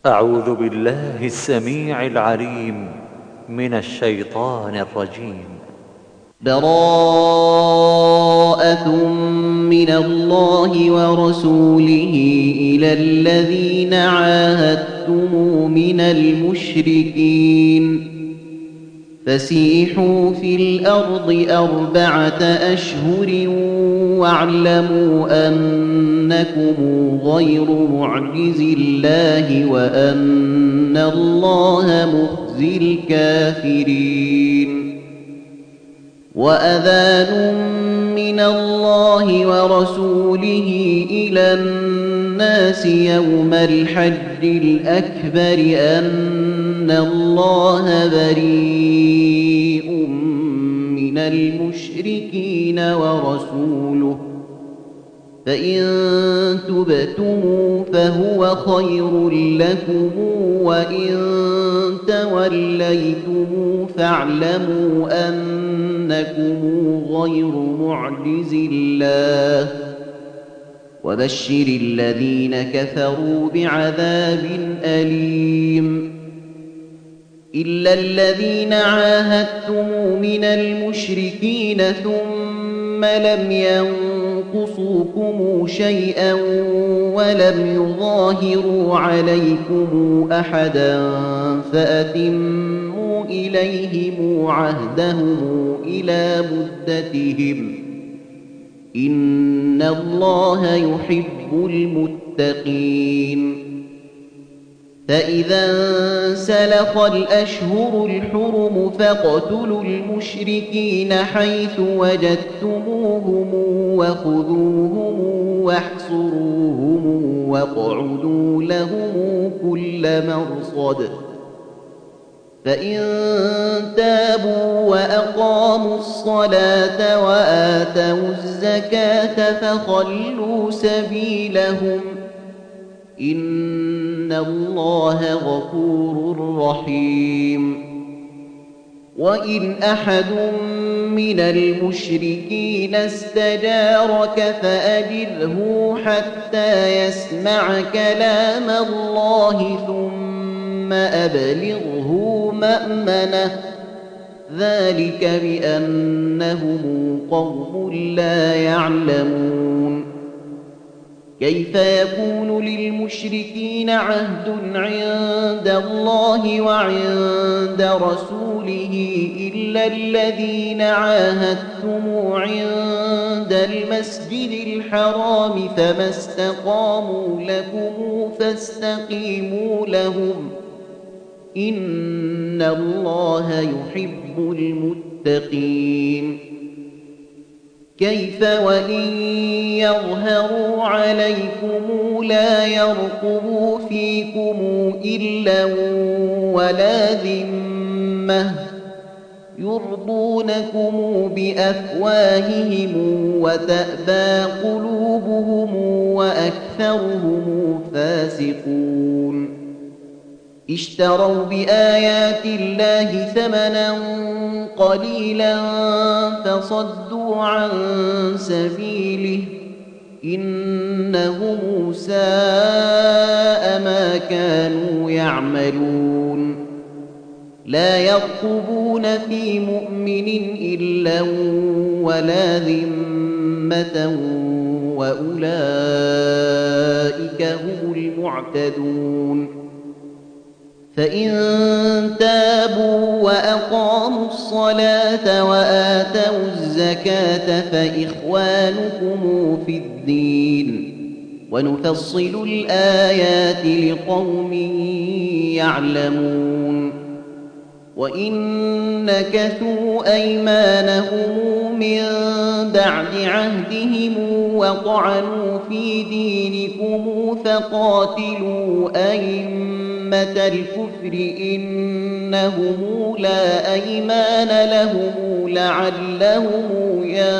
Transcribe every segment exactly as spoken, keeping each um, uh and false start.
أعوذ بالله السميع العليم من الشيطان الرجيم. براءة من الله ورسوله إلى الذين عاهدتم من المشركين فسيحوا في الأرض أربعة أشهر واعلموا أنكم غير معجز الله وأن الله مخزي الكافرين. وأذان من الله ورسوله إلى الناس يوم الحج الأكبر أن الله بريء من المشركين ورسوله فإن تبتم فهو خير لكم وإن توليتم فاعلموا أنكم غير معجز الله وبشر الذين كفروا بعذاب أليم. إلا الذين عاهدتم من المشركين ثم لم ينقصوكم شيئا ولم يظاهروا عليكم أحدا فأتموا إليهم عهدهم إلى مدتهم إن الله يحب المتقين. فإذا انسلخ الأشهر الحرم فاقتلوا المشركين حيث وجدتموهم وخذوهم واحصروهم واقعدوا لهم كل مرصد فإن تابوا وأقاموا الصلاة وآتوا الزكاة فخلوا سبيلهم إن الله غفور رحيم. وإن أحد من المشركين استجارك فأجره حتى يسمع كلام الله ثم أبلغه مأمنه ذلك بأنهم قوم لا يعلمون. كيف يكون للمشركين عهد عند الله وعند رسوله إلا الذين عاهدتم عند المسجد الحرام فما استقاموا لكم فاستقيموا لهم إن الله يحب المتقين. كيف وإن يظهروا عليكم لا يرقبوا فيكم إلا ولا ذمة يرضونكم بأفواههم وتأبى قلوبهم وأكثرهم فاسقون. اشتروا بآيات الله ثمنا قليلا فصدوا عن سبيله إنهم ساء ما كانوا يعملون. لا يرقبون في مؤمن إلا ولا ذمة وأولئك هم المعتدون. فإن تابوا وأقاموا الصلاة وآتوا الزكاة فإخوانكم في الدين ونفصل الآيات لقوم يعلمون. وإن نكثوا أيمانهم من بعد عهدهم وطعنوا في دينكم فقاتلوا أئمة الكفر إنهم لا أيمان لهم لعلهم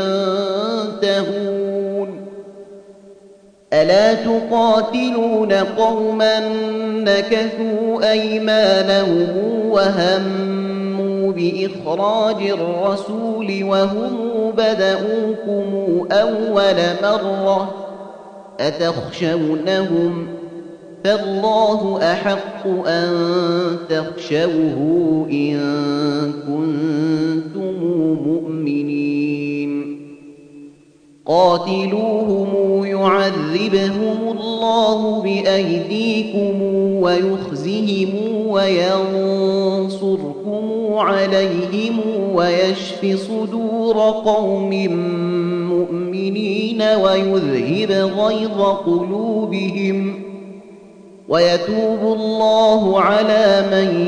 ينتهون. ألا تقاتلون قوما نكثوا أيمانهم وهموا بإخراج الرسول وهم بدؤوكم أول مرة أتخشونهم فالله أحق أن تخشوه إن كنتم مؤمنين قاتلوهم يعذبهم الله بأيديكم ويخزهم وينصركم عليهم ويشف صدور قوم مؤمنين ويذهب غيظ قلوبهم ويتوب الله على من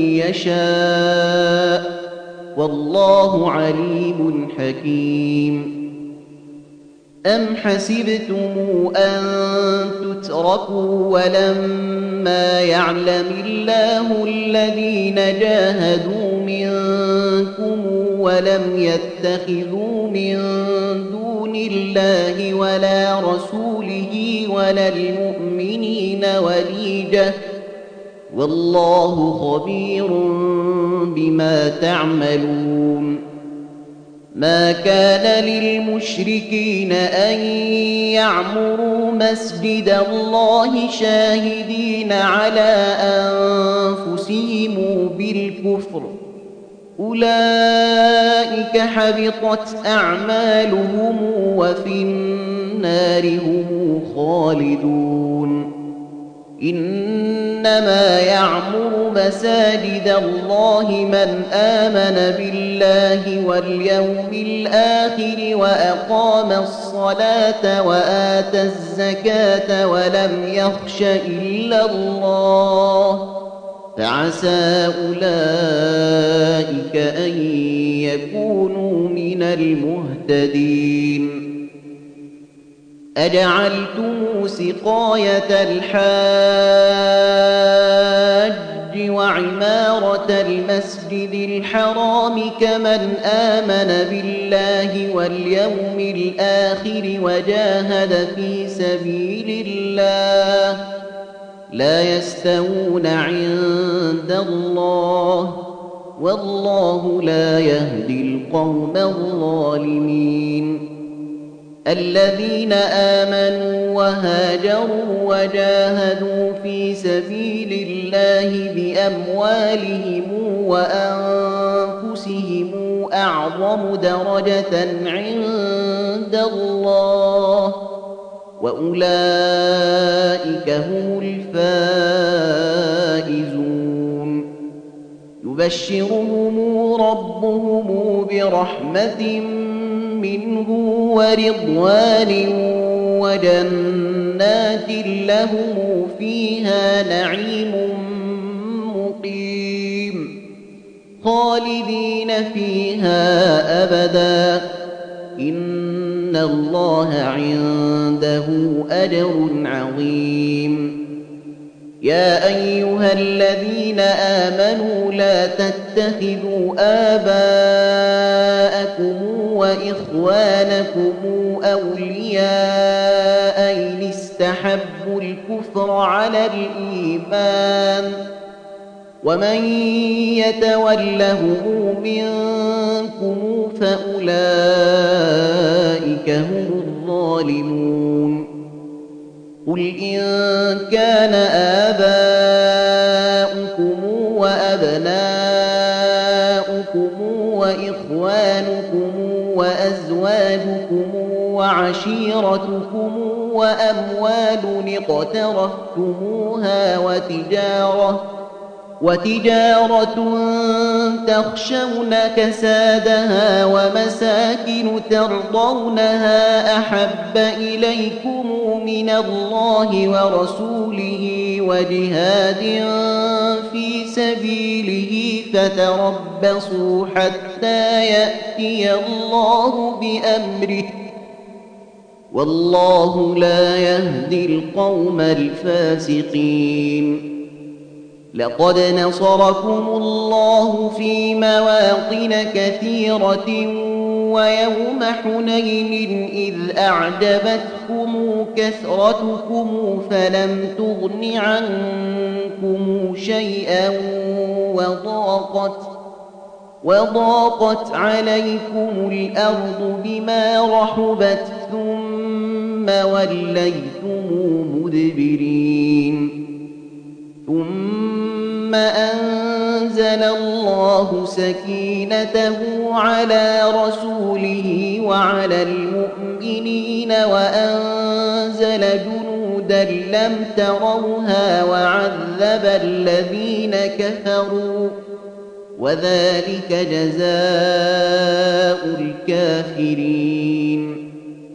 يشاء والله عليم حكيم أم حسبتم أن تتركوا ولما يعلم الله الذين جاهدوا منكم ولم يتخذوا من دون الله ولا رسوله ولا المؤمنين وليجة والله خبير بما تعملون ما كان للمشركين أن يعمروا مسجد الله شاهدين على أنفسهم بالكفر أولئك حبطت أعمالهم وفي النار هم خالدون إنما يعمر مساجد الله من آمن بالله واليوم الآخر وأقام الصلاة وآتى الزكاة ولم يخش إلا الله فعسى أولئك أن يكونوا من المهتدين أجعلتم سقاية الحاج وعمارة المسجد الحرام كمن آمن بالله واليوم الآخر وجاهد في سبيل الله لا يستوون عند الله والله لا يهدي القوم الظالمين الذين آمنوا وهاجروا وجاهدوا في سبيل الله بأموالهم وأنفسهم أعظم درجة عند الله وأولئك هم الفائزون يبشرهم ربهم برحمة منه ورضوان وجنات لهم فيها نعيم مقيم خالدين فيها أبدا إن الله عنده أجر عظيم يا أيها الذين آمنوا لا تتخذوا آباءكم وإخوانكم أولياء إن استحبوا الكفر على الإيمان ومن يتولهم منكم فأولئك هم الظالمون قل إن كان آباؤكم وأبناؤكم وإخوانكم وأزواجكم وعشيرتكم وأموال اقترفتموها وتجارة وتجارة تخشون كسادها ومساكن ترضونها أحب إليكم من الله ورسوله وجهاد في سبيله فتربصوا حتى يأتي الله بأمره والله لا يهدي القوم الفاسقين لقد نصركم الله في مواطن كثيرة ويوم حنين إذ أعجبتكم كثرتكم فلم تغن عنكم شيئا وضاقت وضاقت عليكم الأرض بما رحبت ثم وليتم مدبرين ثم أنزل الله سكينته على رسوله وعلى المؤمنين وأنزل جنودا لم تروها وعذب الذين كفروا وذلك جزاء الكافرين.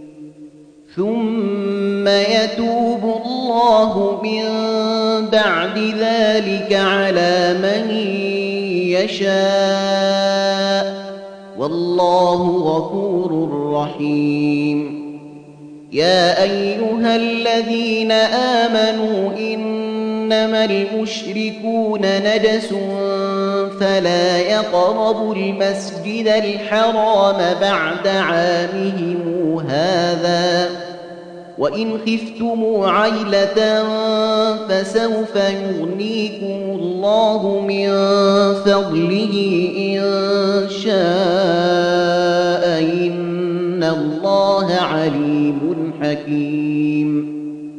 ثم يتوب الله من بعد ذلك على من يشاء والله غفور رحيم. يا أيها الذين آمنوا إنما المشركون نجس فلا يقربوا المسجد الحرام بعد عامهم هذا وإن خفتم عيلة فسوف يغنيكم الله من فضله إن شاء إن الله عليم حكيم.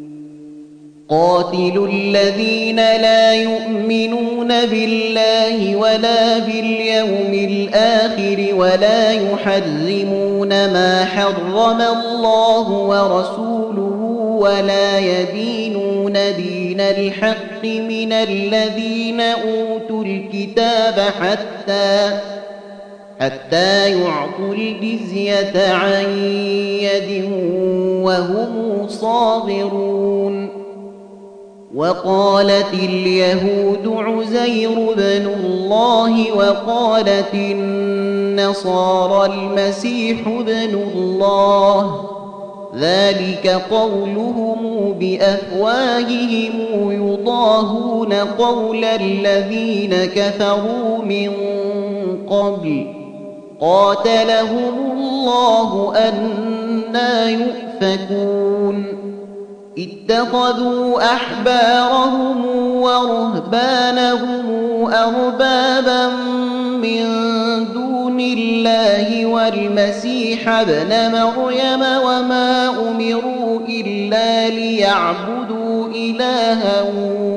قاتلوا الذين لا يؤمنون بالله ولا باليوم الآخر ولا يحرمون ما حرم الله ورسوله ولا يدينون دين الحق من الذين أوتوا الكتاب حتى حتى يعطوا الجزية عن يد وهم صاغرون. وقالت اليهود عزير بن الله وقالت النصارى المسيح بن الله ذلك قولهم بأفواههم يضاهون قول الذين كفروا من قبل قاتلهم الله أنى يؤفكون. اتخذوا أحبارهم ورهبانهم أربابا من دون الله والمسيح ابن مريم وما أمروا إلا ليعبدوا إلها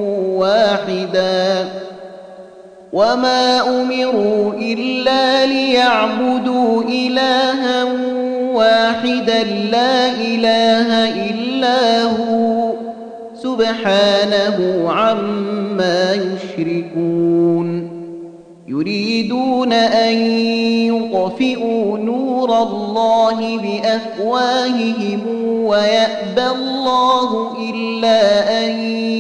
واحدا وما أمروا إلا ليعبدوا إلها واحدا لا إله إلا هو سبحانه عما يشركون. يريدون أن يطفئوا نور الله بأفواههم ويأبى الله إلا أن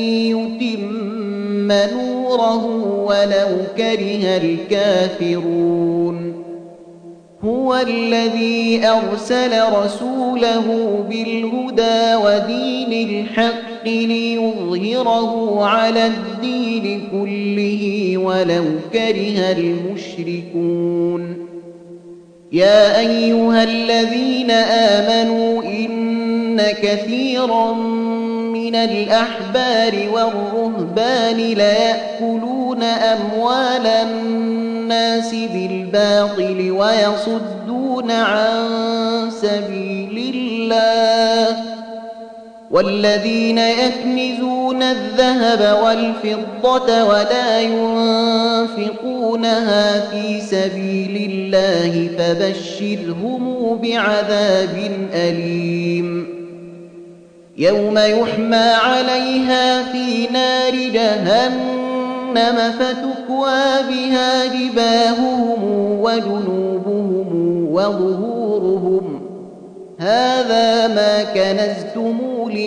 يتم نوره ولو كره الكافرون. هو الذي أرسل رسوله بالهدى ودين الحق ليظهره على الدين كله ولو كره المشركون. يا أيها الذين آمنوا إن كثيرا من الأحبار والرهبان ليأكلون أموال الناس بالباطل ويصدون عن سبيل الله والذين يكنزون الذهب والفضة ولا ينفقونها في سبيل الله فبشرهم بعذاب أليم. يوم يحمى عليها في نار جهنم فتكوى بها جباههم وجنوبهم وظهورهم هذا ما كنزتم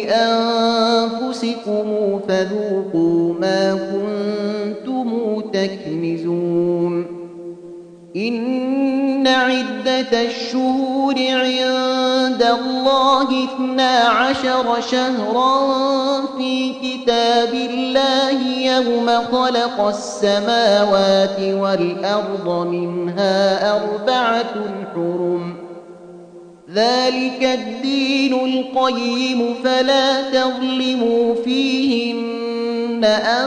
لأنفسكم فذوقوا ما كنتم تكنزون. إن عدة الشهور عند الله اثنا عشر شهرا في كتاب الله يوم خلق السماوات والأرض منها أربعة حرم ذلك الدين القيم فلا تظلموا فيهن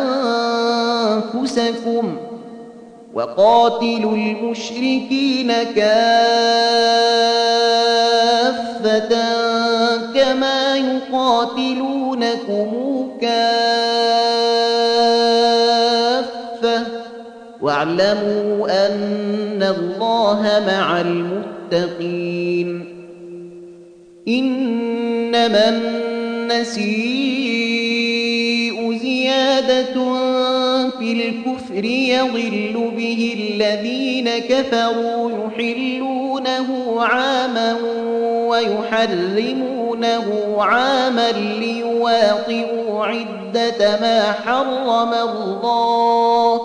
أنفسكم وقاتلوا المشركين كافة كما يقاتلونكم كافة كافة واعلموا أن الله مع المتقين إنما النسيء زيادة في الكفر يضل به الذين كفروا يحلونه عاما ويحرمونه عاما ليواطئوا عدة ما حرم الله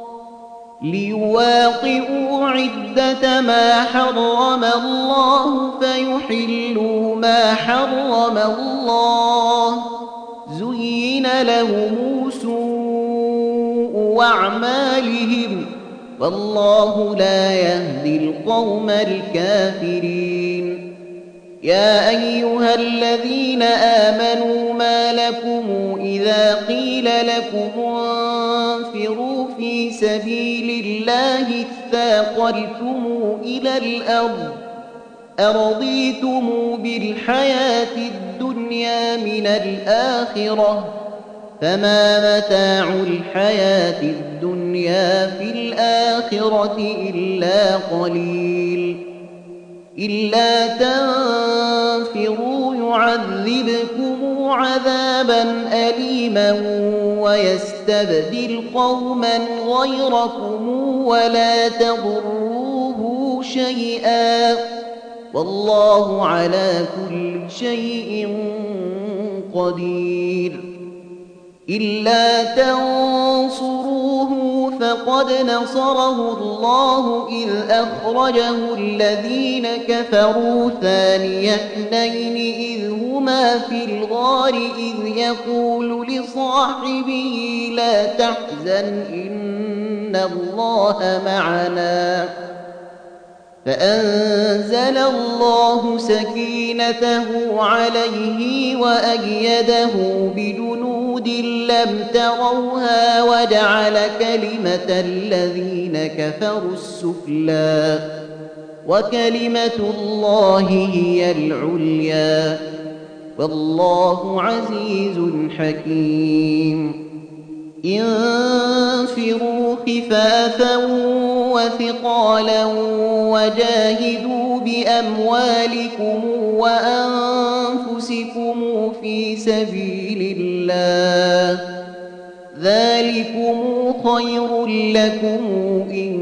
ليواطئوا عدة ما حرم الله فيحلوا ما حرم الله زين لهم سوء أعمالهم والله لا يهدي القوم الكافرين يا أيها الذين آمنوا ما لكم إذا قيل لكم انفروا في سبيل الله اثاقلتم إلى الأرض أرضيتم بالحياة الدنيا من الآخرة فما متاع الحياة الدنيا في الآخرة إلا قليل إلا تنفروا يعذبكم عذابا أليما ويستبدل قوما غيركم ولا تضروه شيئا والله على كل شيء قدير إلا تنصروه فقد نصره الله إذ أخرجه الذين كفروا ثاني اثنين إذ هما في الغار إذ يقول لصاحبه لا تحزن إن الله معنا فأنزل الله سكينته عليه وأيده بجنود لم تروها وجعل كلمة الذين كفروا السفلى وكلمة الله هي العليا والله عزيز حكيم انفروا خفافا وثقالا وجاهدوا بأموالكم وأنفسكم في سبيل الله ذلكم خير لكم إن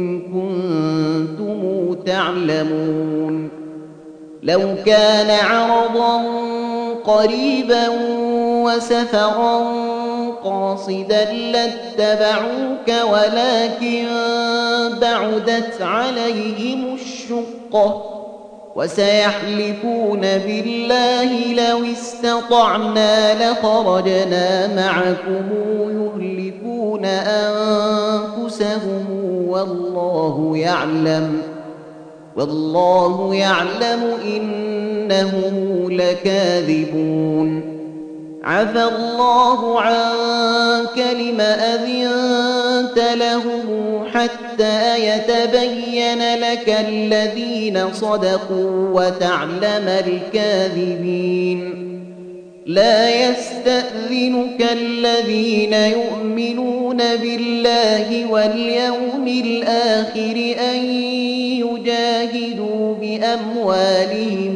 كنتم تعلمون لو كان عرضا قريبا وسفرا قاصدا لاتبعوك ولكن بعدت عليهم الشقة وسيحلفون بالله لو استطعنا لخرجنا معكم يهلكون أنفسهم والله يعلم والله يعلم إنهم لكاذبون عفى الله عنك لم أذنت لهم حتى يتبين لك الذين صدقوا وتعلم الكاذبين لا يستأذنك الذين يؤمنون بالله واليوم الآخر أن يجاهدوا بأموالهم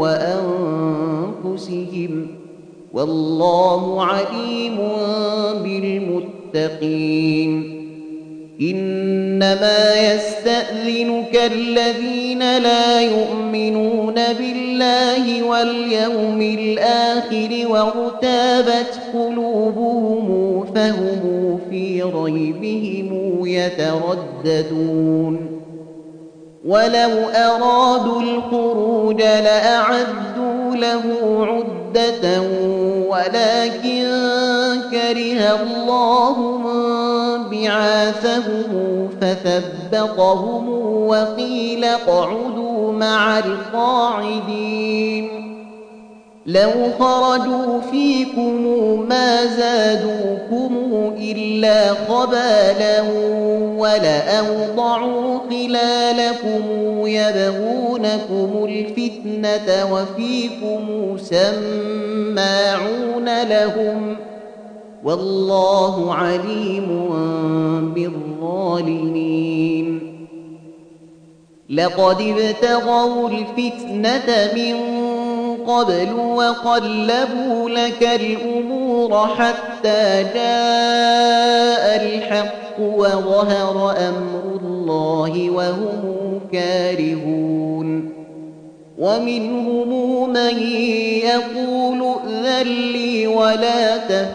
وأنفسهم والله عليم بالمتقين إنما يستأذنك الذين لا يؤمنون بالله واليوم الآخر وارتابت قلوبهم فهم في ريبهم يترددون ولو أرادوا الخروج لأعدوا له عدة ولكن كره الله بعاثهم فثبطهم وقيل اقعدوا مع القاعدين لو خرجوا فيكم ما زادوكم إلا خبالا ولأوضعوا خلالكم يبغونكم الفتنة وفيكم سماعون لهم والله عليم بالظالمين لقد ابتغوا الفتنة من قبل وقلبوا لك الأمور حتى جاء الحق وظهر أمر الله وهم كارهون ومنهم من يقول ائذن لي ولا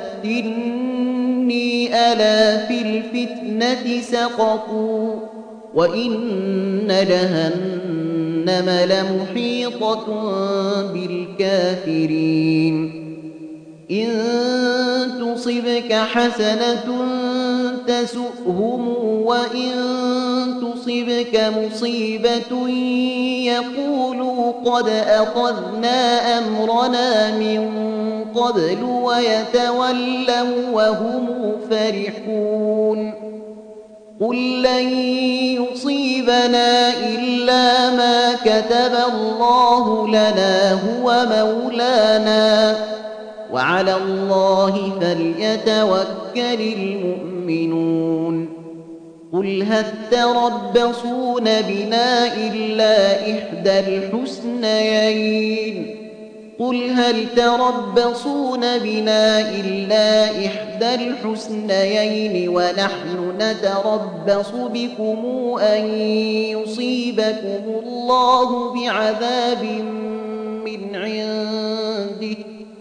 تفتني ألا في الفتنة سقطوا وإن جهنم لمحيطة بالكافرين إن تصبك حسنة تسؤهم وإن تصبك مصيبة يقولوا قد أخذنا أمرنا من قبل ويتولوا وهم فرحون قل لن يصيبنا إلا ما كتب الله لنا هو مولانا وعلى الله فليتوكل المؤمنون قل هل تربصون بنا إلا إحدى الحسنيين قل هل تربصون بنا إلا إحدى الحسنيين ونحن نتربص بكم أن يصيبكم الله بعذاب من عنده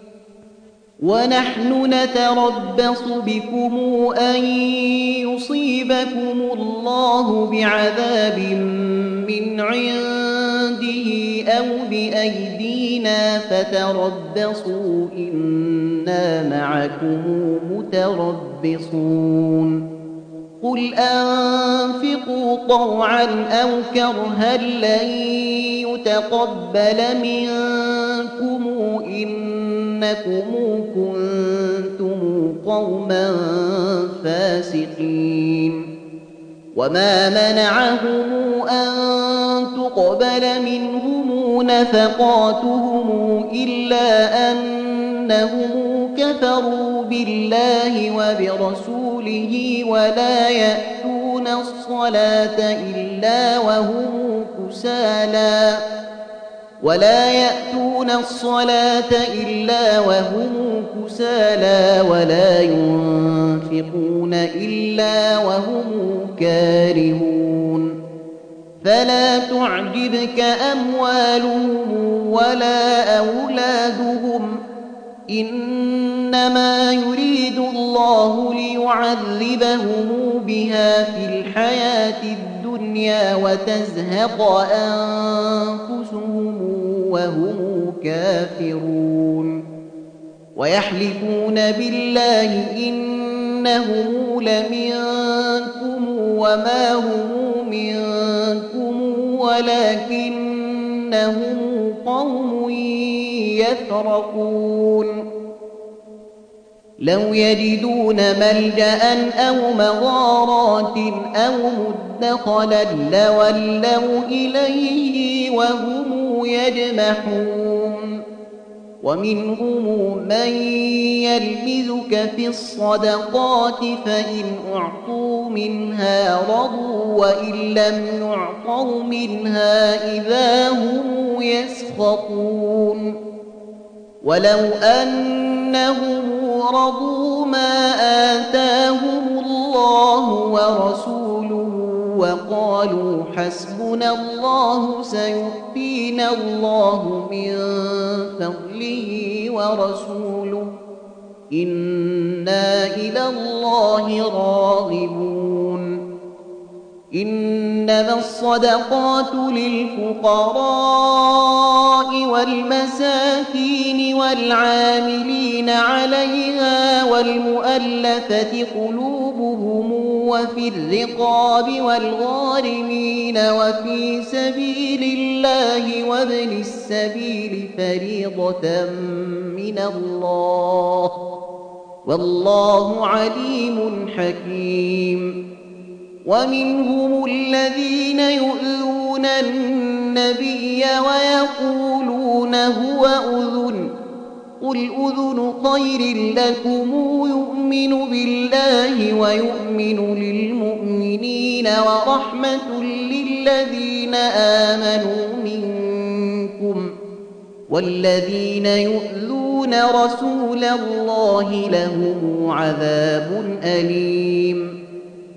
ونحن نتربص بكم أن يصيبكم الله بعذاب من عنده أو بأيدينا فتربصوا إنا معكم متربصون قل أنفقوا طوعا أو كرها لن يتقبل منكم إنكم كنتم قوما فاسقين وما منعهم أن تقبل منهم نفقاتهم إلا أنهم كفروا بالله وبرسوله ولا يأتون الصلاة إلا وهم كسالى ولا يأتون الصلاة إلا وهم كسالى ولا ينفقون إلا وهم كارهون فلا تعجبك أموالهم ولا أولادهم إنما يريد الله ليعذبهم بها في الحياة الدنيا وتزهق أنفسهم وهم كافرون ويحلفون بالله إنهم لمنكم وما هم منكم ولكنهم قوم يفرقون لو يجدون ملجأ أو مغارات أو مدخلا لولوا إليه وهم يجمحون ومنهم من يلمزك في الصدقات فإن أعطوا منها رضوا وإن لم يعطوا منها إذا هم يسخطون ولو أنهم رضوا ما آتاهم الله ورسوله وقالوا حسبنا الله سيؤتينا الله من فضله ورسوله إنا إلى الله راغبون إنما الصدقات للفقراء والمساكين والعاملين عليها والمؤلفة قلوبهم وفي الرقاب والغارمين وفي سبيل الله وابن السبيل فريضة من الله والله عليم حكيم ومنهم الذين يؤذون النبي ويقولون هو أذن قل أذن خير لكم يؤمن بالله ويؤمن للمؤمنين ورحمة للذين آمنوا منكم والذين يؤذون رسول الله لهم عذاب أليم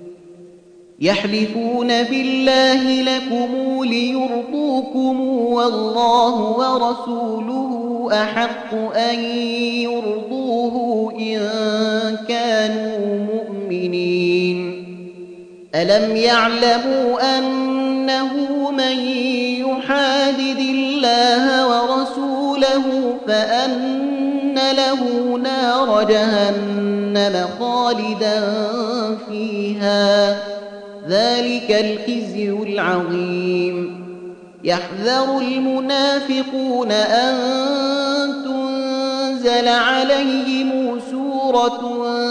يحلفون بالله لكم ليرضوكم والله ورسوله أحق أن يرضوه إن كانوا مؤمنين ألم يعلموا أنه من يحادد الله ورسوله فأن له نار جهنم خالدا فيها ذلك الخزي العظيم يحذر المنافقون أن تنزل عليهم سورة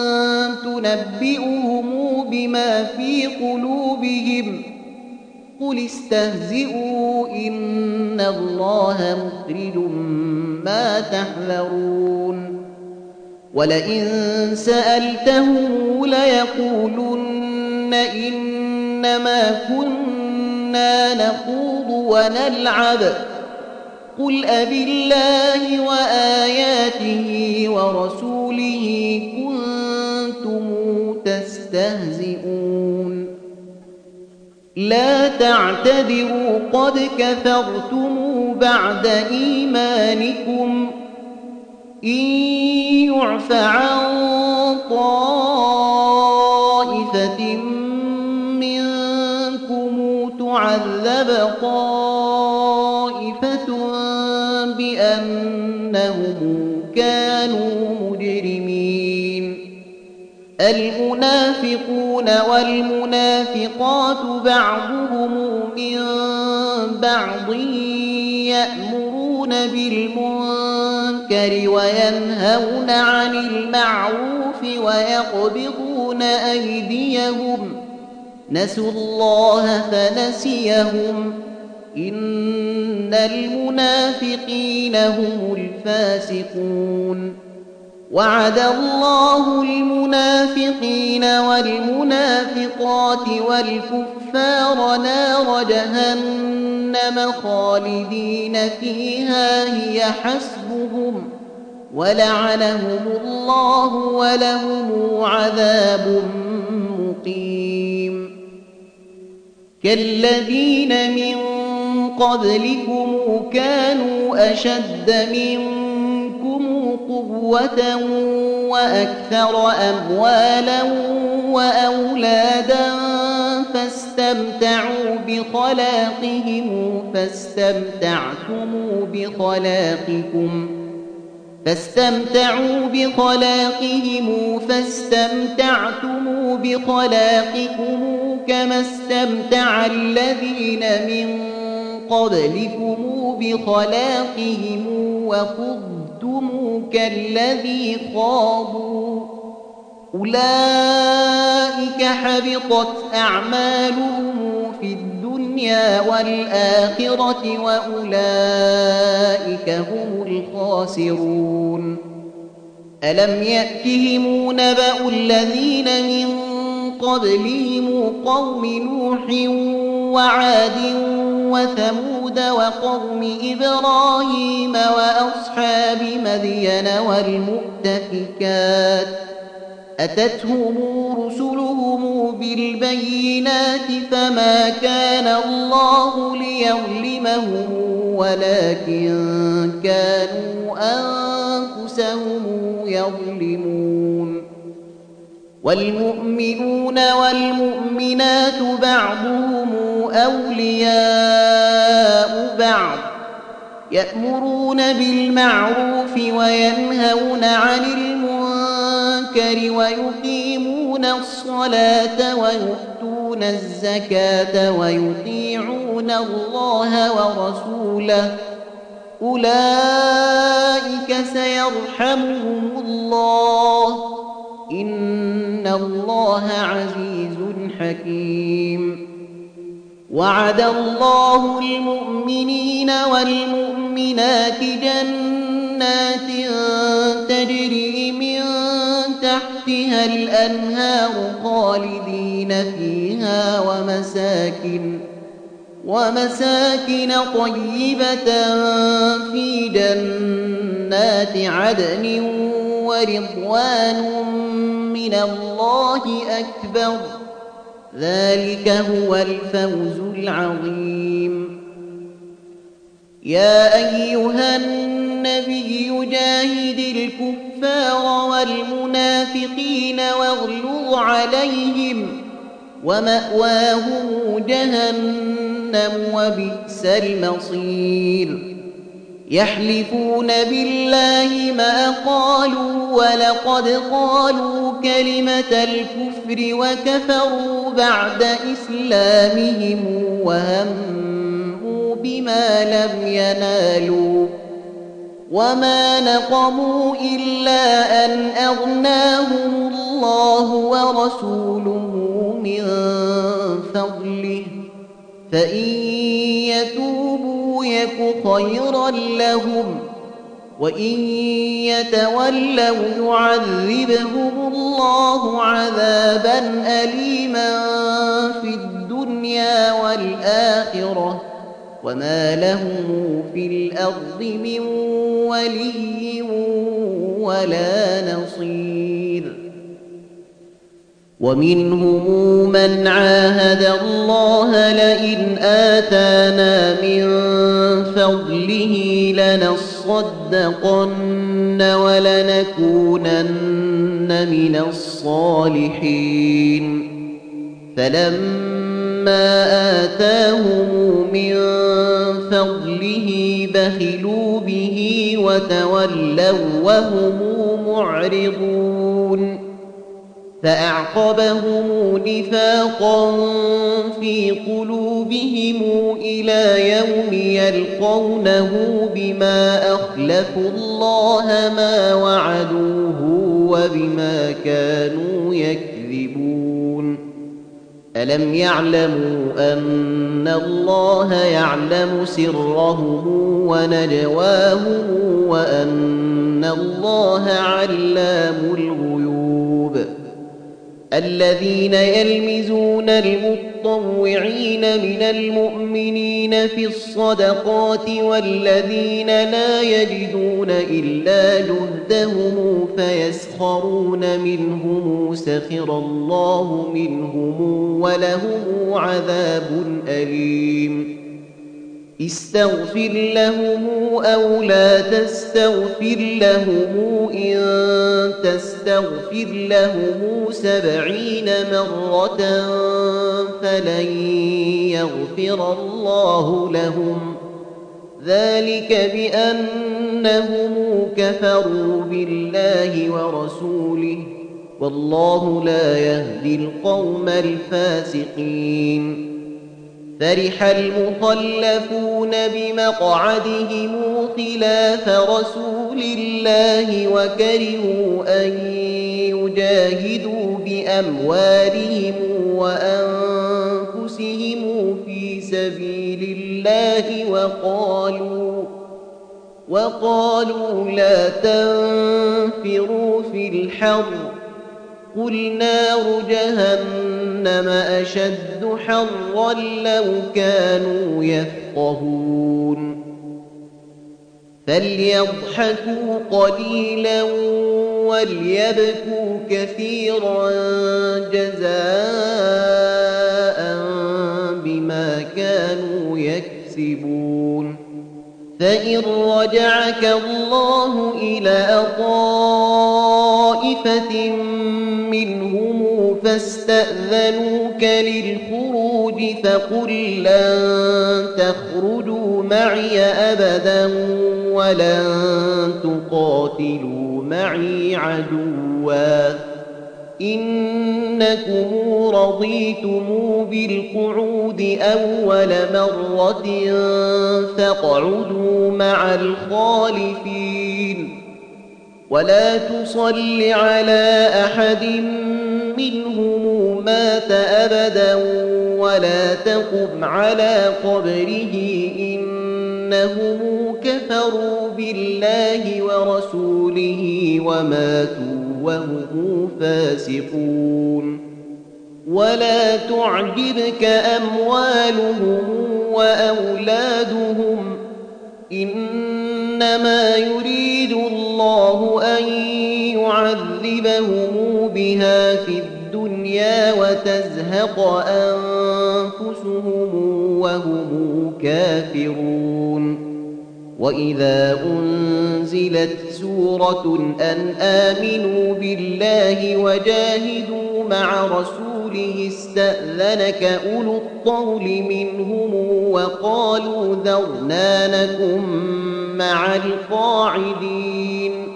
تنبئهم بما في قلوبهم قل استهزئوا إن الله مخرج ما تحذرون ولئن سألتهم ليقولن إنما كنا نخوض ونلعب قل أبالله وآياته ورسوله كنتم تستهزئون لا تعتذروا قد كفرتم بعد إيمانكم إن يعف عن طائفة منكم تعذب طائفة بأنهم كانوا مجرمين المنافقون والمنافقات بعضهم من بعض يأمرون بالمنكر وينهون عن المعروف ويقبضون أيديهم نسوا الله فنسيهم إن المنافقين هم الفاسقون وعد الله المنافقين والمنافقات والكفار نار جهنم خالدين فيها هي حسبهم ولعنهم الله ولهم عذاب مقيم كالذين من قبلكم كانوا أشد منكم قوة وأكثر أموالا وأولادا فاستمتعوا بخلاقهم فاستمتعتم بخلاقكم فاستمتعوا بخلاقهم فاستمتعتم بخلاقكم كما استمتع الذين من قبلكم بخلاقهم وخضتم كالذي خاضوا أولئك حبطت أعمالهم في الدنيا والآخرة وأولئك هم الخاسرون ألم يأتهم نبأ الذين من قبلهم قوم نوح وعاد وثمود وقوم إبراهيم وأصحاب مدين والمؤتفكات أتتهم رسلهم بالبينات فما كان الله ليظلمهم ولكن كانوا أنفسهم يظلمون والمؤمنون والمؤمنات بعضهم أولياء بعض يأمرون بالمعروف وينهون عن المنكر ويقيمون الصلاة ويؤتون الزكاة ويطيعون الله ورسوله أولئك سيرحمهم الله إن الله عزيز حكيم وعد الله المؤمنين والمؤمنات جنات جنات تجري من تحتها الأنهار خالدين فيها ومساكن ومساكن طيبة في جنات عدن ورضوان من الله أكبر ذلك هو الفوز العظيم. يا أيها النبي جاهد الكفار والمنافقين واغلظ عليهم ومأواهم جهنم وبئس المصير. يحلفون بالله ما قالوا ولقد قالوا كلمة الكفر وكفروا بعد إسلامهم وهموا بما لم ينالوا وما نقموا إلا أن أغناهم الله ورسوله من فضله فإن يتوبوا يك خيرا لهم وإن يتولوا يعذبهم الله عذابا أليما في الدنيا والآخرة وما لهم في الأرض من ولي ولا نصير. ومنهم من عاهد الله لئن آتانا من فضله لنصدقن ولنكونن من الصالحين فلما آتاهم من فضله بخلوا به وتولوا وهم معرضون فأعقبهم نفاقا في قلوبهم إلى يوم يلقونه بما أخلفوا الله ما وعدوه وبما كانوا يكذبون. ألم يعلموا أن الله يعلم سرهم ونجواهم وأن الله علام الغيوب. الذين يلمزون المطوعين من المؤمنين في الصدقات والذين لا يجدون إلا جهدهم فيسخرون منهم سخر الله منهم ولهم عذاب أليم. استغفر لهم أو لا تستغفر لهم إن تستغفر لهم سبعين مرة فلن يغفر الله لهم ذلك بأنهم كفروا بالله ورسوله والله لا يهدي القوم الفاسقين. فرح المخلفون بمقعدهم خلاف رسول الله وكرهوا أن يجاهدوا بأموالهم وأنفسهم في سبيل الله وقالوا وقالوا لا تنفروا في الحر قل نار جهنم أشد حرا لو كانوا يفقهون. فليضحكوا قليلا وليبكوا كثيرا جزاء بما كانوا يكسبون. فإن رجعك الله إلى طائفة منهم فاستأذنوك للخروج فقل لن تخرجوا معي أبدا ولن تقاتلوا معي عدوا إنكم رضيتم بالقعود أول مرة فاقعدوا مع الخالفين ولا تصل على أحد منهم مات أبدا ولا تقم على قبره إنهم إنهم كفروا بالله ورسوله وماتوا وهم فاسقون ولا تعجبك أموالهم وأولادهم إنما يريد الله أن يعذبهم بها في الدنيا وتزهق أنفسهم وهم كافرون وإذا أنزلت سورة أن آمنوا بالله وجاهدوا مع رسوله استأذنك أولو الطول منهم وقالوا ذرنا نكن مع القاعدين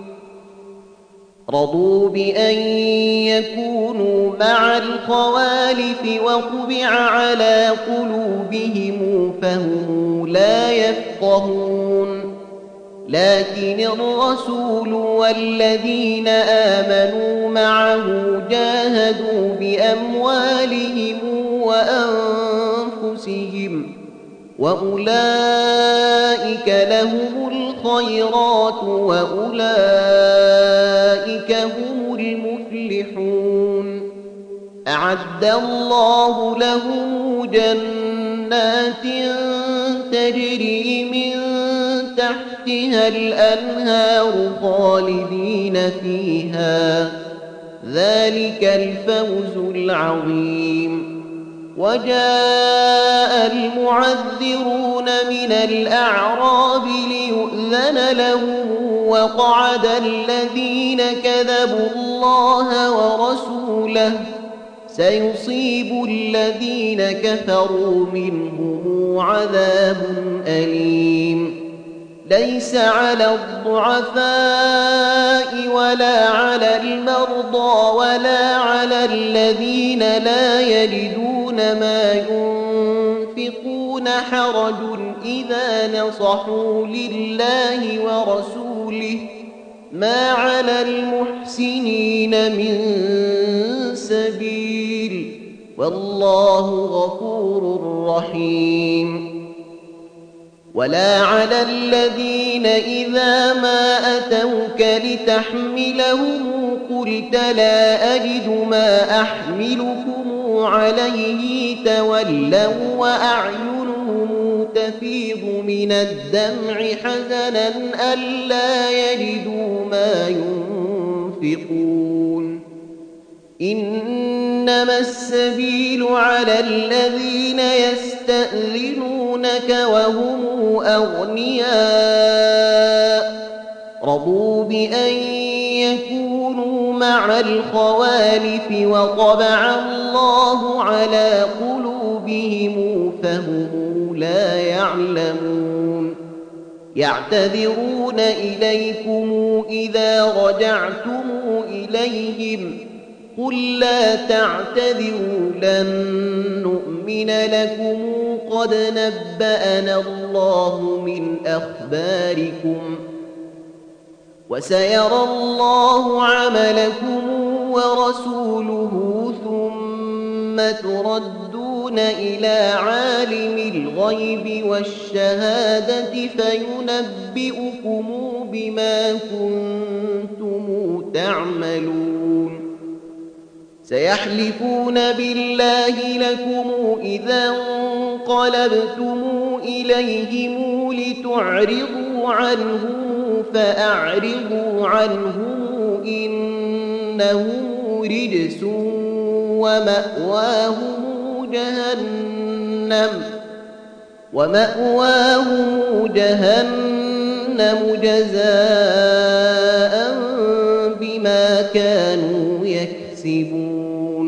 رضوا بأن يكونوا مع الخوالف وطبع على قلوبهم فهم لا يفقهون لكن الرسول والذين آمنوا معه جاهدوا بأموالهم وأنفسهم وأولئك لهم الخيرات وأولئك هم المفلحون أعد الله لهم جنات تجري من تحتها الأنهار خالدين فيها ذلك الفوز العظيم وجاء المعذرون من الأعراب ليؤذن لهم وقعد الذين كذبوا الله ورسوله سيصيب الذين كفروا منهم عذاب أليم ليس على الضعفاء ولا على المرضى ولا على الذين لا يجدون ما ينفقون حرج إذا نصحوا لله ورسوله ما على المحسنين من سبيل والله غفور رحيم ولا على الذين إذا ما أتوك لتحملهم قلت لا أجد ما أحملكم عليه تولوا وأعينهم تفيض من الدمع حزنا ألا يجدوا ما ينفقون إنما السبيل على الذين يستأذنونك وهم أغنياء رضوا بأن يكونوا مع الخوالف وطبع الله على قلوبهم فهم لا يعلمون يعتذرون إليكم إذا رجعتم إليهم قل لا تعتذروا لن نؤمن لكم قد نبأنا الله من أخباركم وسيرى الله عملكم ورسوله ثم تردون إلى عالم الغيب والشهادة فينبئكم بما كنتم تعملون سيحلفون بالله لكم إذا انقلبتم إليهم لتعرضوا عنهم فأعرضوا عنهم إنهم رجس ومأواهم جهنم ومأواهم جهنم جزاء بما كانوا يكسبون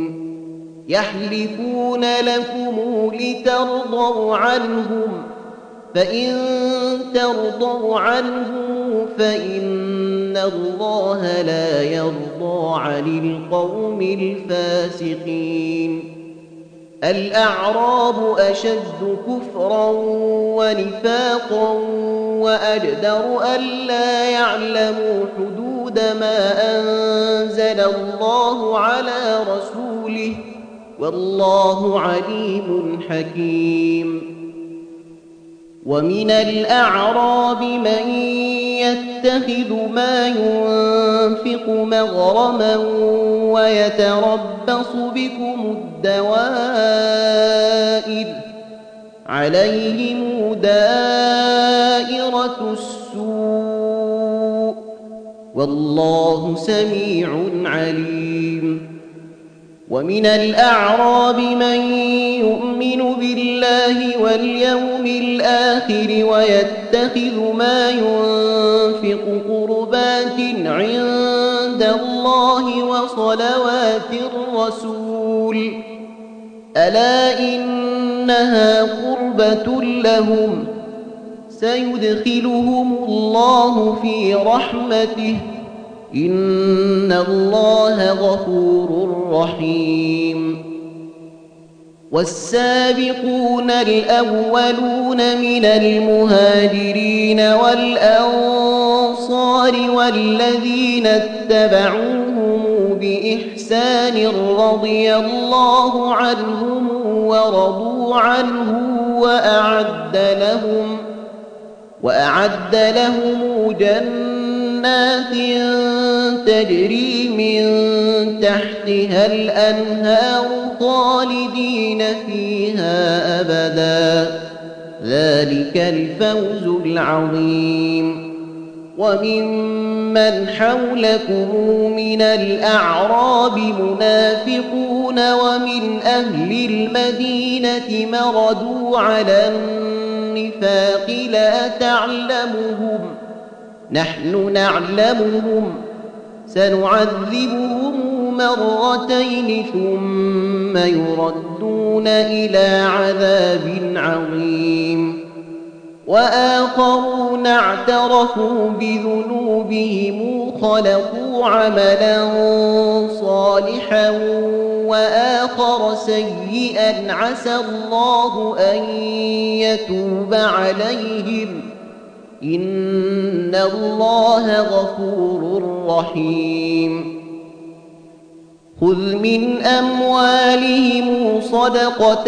يحلفون لكم لترضوا عنهم فإن ترضوا عنهم فإن الله لا يرضى عن القوم الفاسقين الأعراب أشد كفرا ونفاقا وأجدر ألا يعلموا حدود ما أنزل الله على رسوله والله عليم حكيم ومن الأعراب من يتخذ ما ينفق مغرما ويتربص بكم الدوائر عليهم دائرة السوء والله سميع عليم. ومن الأعراب من يؤمن بالله واليوم الآخر ويتخذ ما ينفق قربات عند الله وصلوات الرسول ألا إنها قربة لهم سيدخلهم الله في رحمته إن الله غفور رحيم. والسابقون الأولون من المهاجرين والأنصار والذين اتبعوهم بإحسان رضي الله عنهم ورضوا عنه وأعد لهم وأعد لهم جنات تجري من تحتها الأنهار خالدين فيها أبدا ذلك الفوز العظيم. وممن حولكم من الأعراب منافقون ومن أهل المدينة مردوا على النفاق لا تعلمهم نحن نعلمهم سنعذبهم مرتين ثم يردون إلى عذاب عظيم. وآخرون اعترفوا بذنوبهم خلقوا عملا صالحا وآخر سيئا عسى الله أن يتوب عليهم إن الله غفور رحيم. خذ من أموالهم صدقة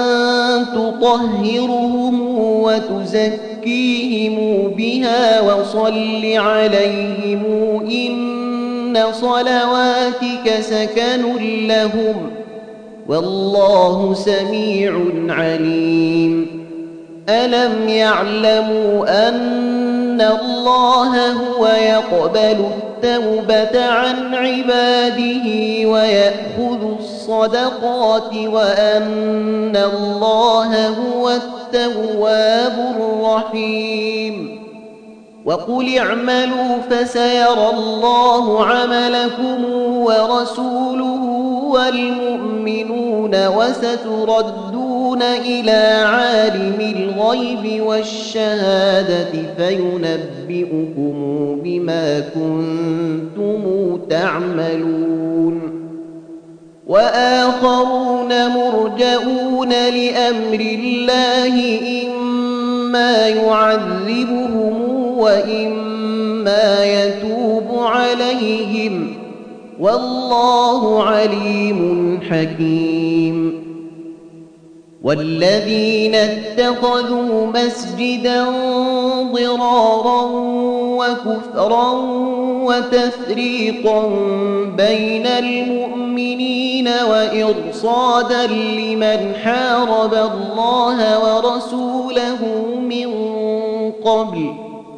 تطهرهم وتزكيهم بها وصل عليهم إن صلواتك سكن لهم والله سميع عليم. ألم يعلموا أن الله هو يقبل التوبة عن عباده ويأخذ الصدقات وأن الله هو التواب الرحيم. وقل اعملوا فسيرى الله عملكم ورسوله والمؤمنون وستردون إلى عالم الغيب والشهادة فينبئكم بما كنتم تعملون. وآخرون مرجئون لأمر الله إما يعذبهم وإما يتوب عليهم والله عليم حكيم. والذين اتخذوا مسجدا ضرارا وكفرا وتفريقا بين المؤمنين وإرصادا لمن حارب الله ورسوله من قبل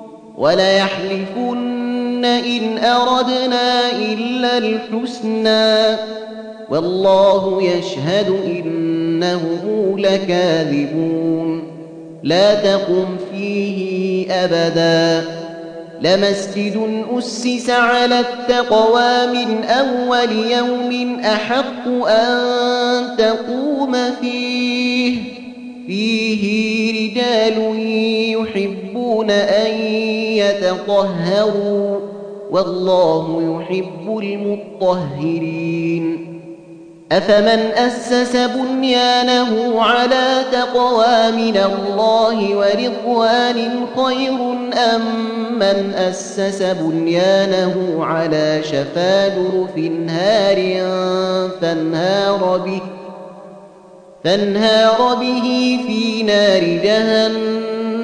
وليحلفن إن أردنا إلا الحسنى والله يشهد إنهم لكاذبون. لا تقم فيه أبدا لمسجد أسس على التقوى من أول يوم أحق أن تقوم فيه فيه رجال يحبون أن يتطهروا والله يحب المطهرين. أفمن أسس بنيانه على تقوى من الله ورضوان خير أم من أسس بنيانه على شفا جرف هار فانهار به فانهار به في نار جهنم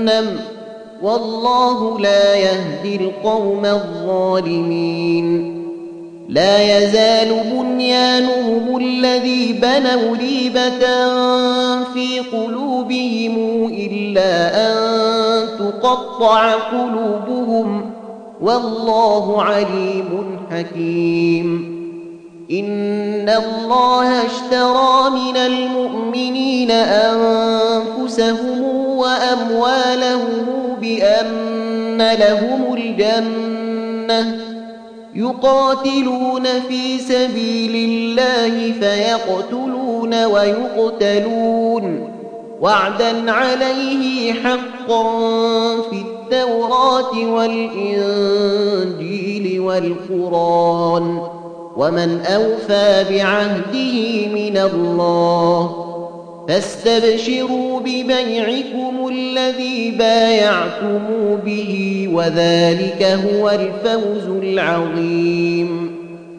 جهنم والله لا يهدي القوم الظالمين لا يزال بنيانهم الذي بنوا ريبة في قلوبهم إلا أن تقطع قلوبهم والله عليم حكيم إن الله اشترى من المؤمنين أنفسهم وأموالهم بأن لهم الجنة يقاتلون في سبيل الله فيقتلون ويقتلون وعدا عليه حقا في التوراة والإنجيل والقرآن ومن أوفى بعهده من الله فاستبشروا ببيعكم الذي بايعتم به وذلك هو الفوز العظيم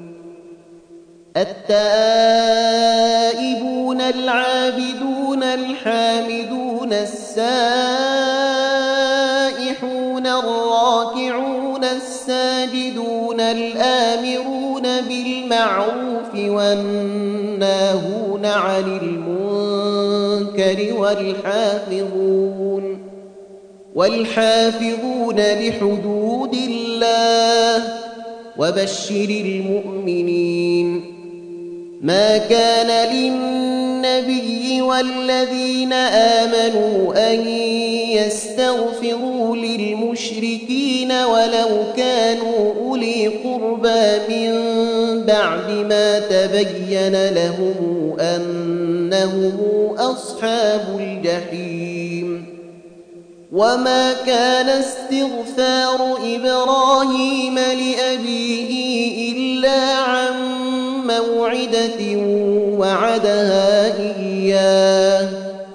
التائبون العابدون الحامدون السائحون الراكعون الساجدون الآمرون بالمعروف والناهون عن المنكر والحافظون والحافظون لحدود الله وبشر المؤمنين ما كان للنبي والذين آمنوا أن يستغفروا للمشركين ولو كانوا أولي قربى من بعد ما تبين لهم أنهم أصحاب الجحيم وما كان استغفار إبراهيم لأبيه إلا عن موعدة وعدها إياه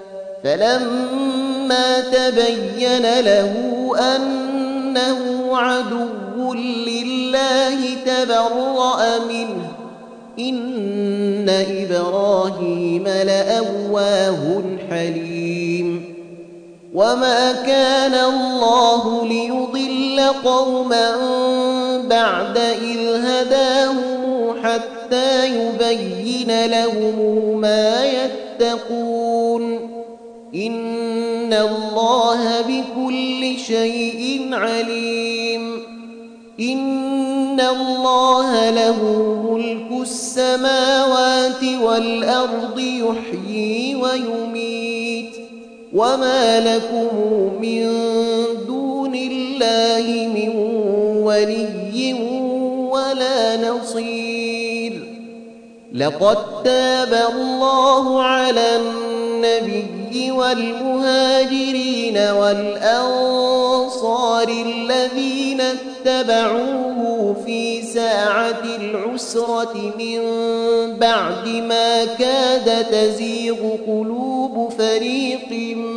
فلما تبين له أنه عدو لله تبرأ منه إن إبراهيم لأواه حليم وما كان الله ليضل قوما بعد إذ هداهم حتى يبين لهم ما يتقون إن الله بكل شيء عليم إن الله له ملك السماوات والأرض يحيي ويميت وما لكم من دون الله من ولي ولا نصير لقد تاب الله على النبي والمهاجرين والأنصار الذين اتبعوه في ساعة العسرة من بعد ما كاد تزيغ قلوب فريق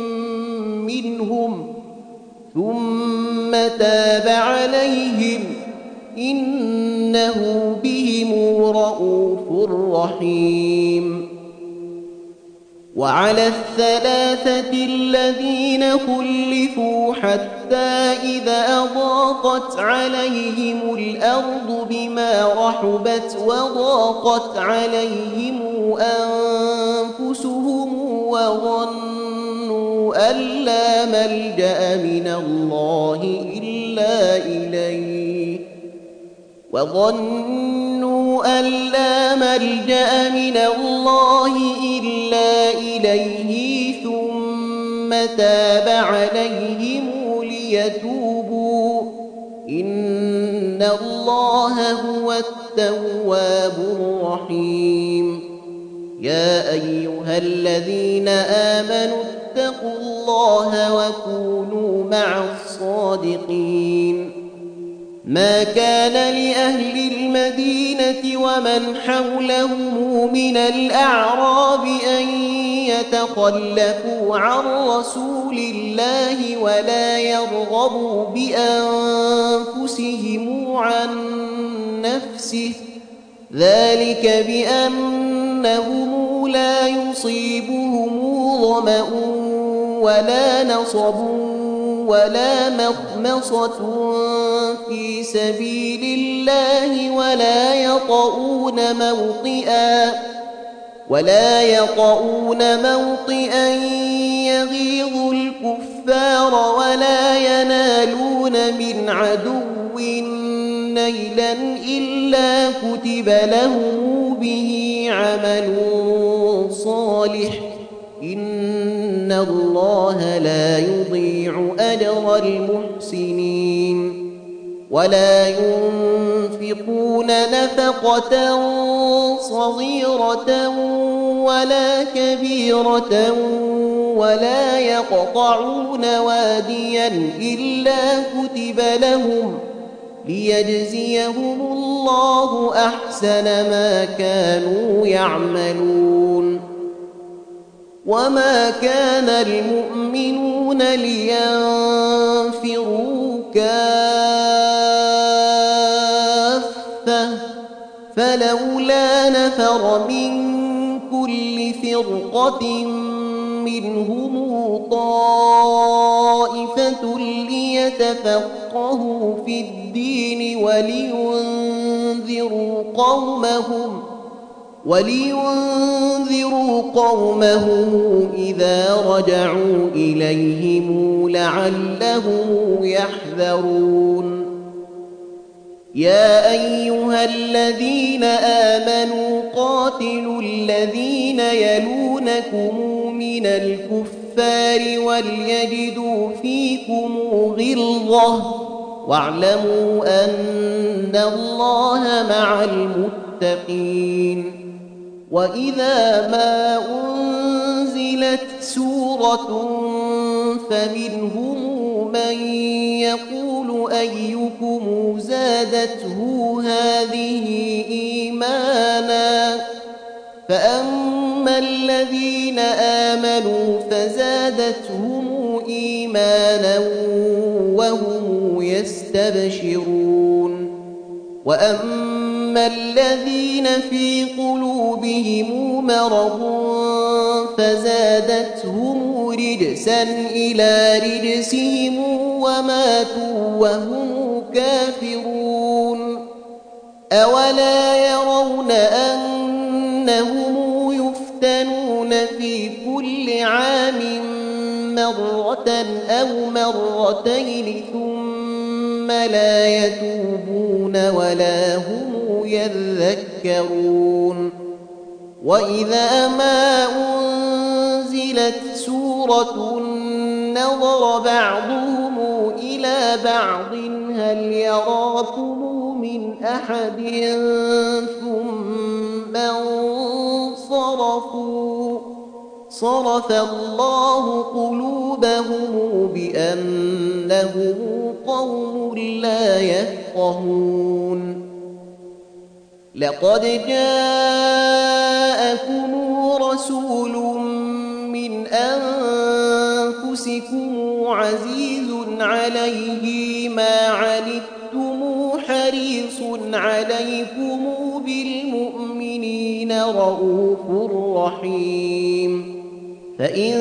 منهم ثم تاب عليهم إنه بهم رءوف رحيم وعلى الثلاثة الذين خلفوا حتى إذا أضاقت عليهم الأرض بما رحبت وضاقت عليهم أنفسهم وظنوا أن لا ملجأ من الله إلا إليه وظنوا أن لا ملجأ من الله إلا إليه ثم تاب عليهم ليتوبوا إن الله هو التواب الرحيم يا أيها الذين آمنوا اتقوا الله وكونوا مع الصادقين ما كان لأهل المدينة ومن حولهم من الأعراب أن يتخلفوا عن رسول الله ولا يرغبوا بأنفسهم عن نفسه ذلك بأنهم لا يصيبهم ظمأ ولا نصب ولا مخمصة في سبيل الله ولا يطؤون موطئا ولا يطؤون موطئا يغيظ الكفار ولا ينالون من عدو نيلا إلا كتب لهم به عمل صالح إن الله لا يضيع أجر المحسنين ولا ينفقون نفقة صغيرة ولا كبيرة ولا يقطعون واديا إلا كتب لهم ليجزيهم الله أحسن ما كانوا يعملون وما كان المؤمنون لينفروا كافة فلولا نفر من كل فرقة منهم طائفة ليتفقهوا في الدين ولينذروا قومهم ولينذروا قومهم إذا رجعوا إليهم لعلهم يحذرون يا أيها الذين آمنوا قاتلوا الذين يلونكم من الكفار وليجدوا فيكم غلظة واعلموا أن الله مع المتقين وإذا ما أنزلت سورة فمنهم من يقول أيكم زادته هذه إيمانا فأما الذين آمنوا فزادتهم إيمانا وهم يستبشرون وأما الذين في قلوبهم مرض فزادتهم رجسا إلى رجسهم وماتوا وهم كافرون أولا يرون أنهم يفتنون في كل عام مرة أو مرتين ثم لا يتوبون ولا هم يذكرون وإذا ما أنزلت سورة نظر بعضهم إلى بعض هل يراكم من أحد ثم انصرفوا صرف الله قلوبهم بأنهم قوم لا يفقهون لقد جاءكم رسول من أنفسكم عزيز عليه ما عنتم حريص عليكم بالمؤمنين رؤوف رحيم فإن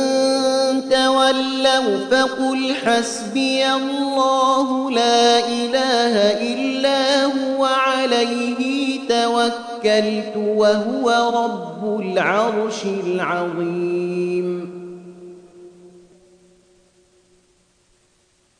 تولوا فقل حسبي الله لا إله إلا هو عليه توكلت وهو رب العرش العظيم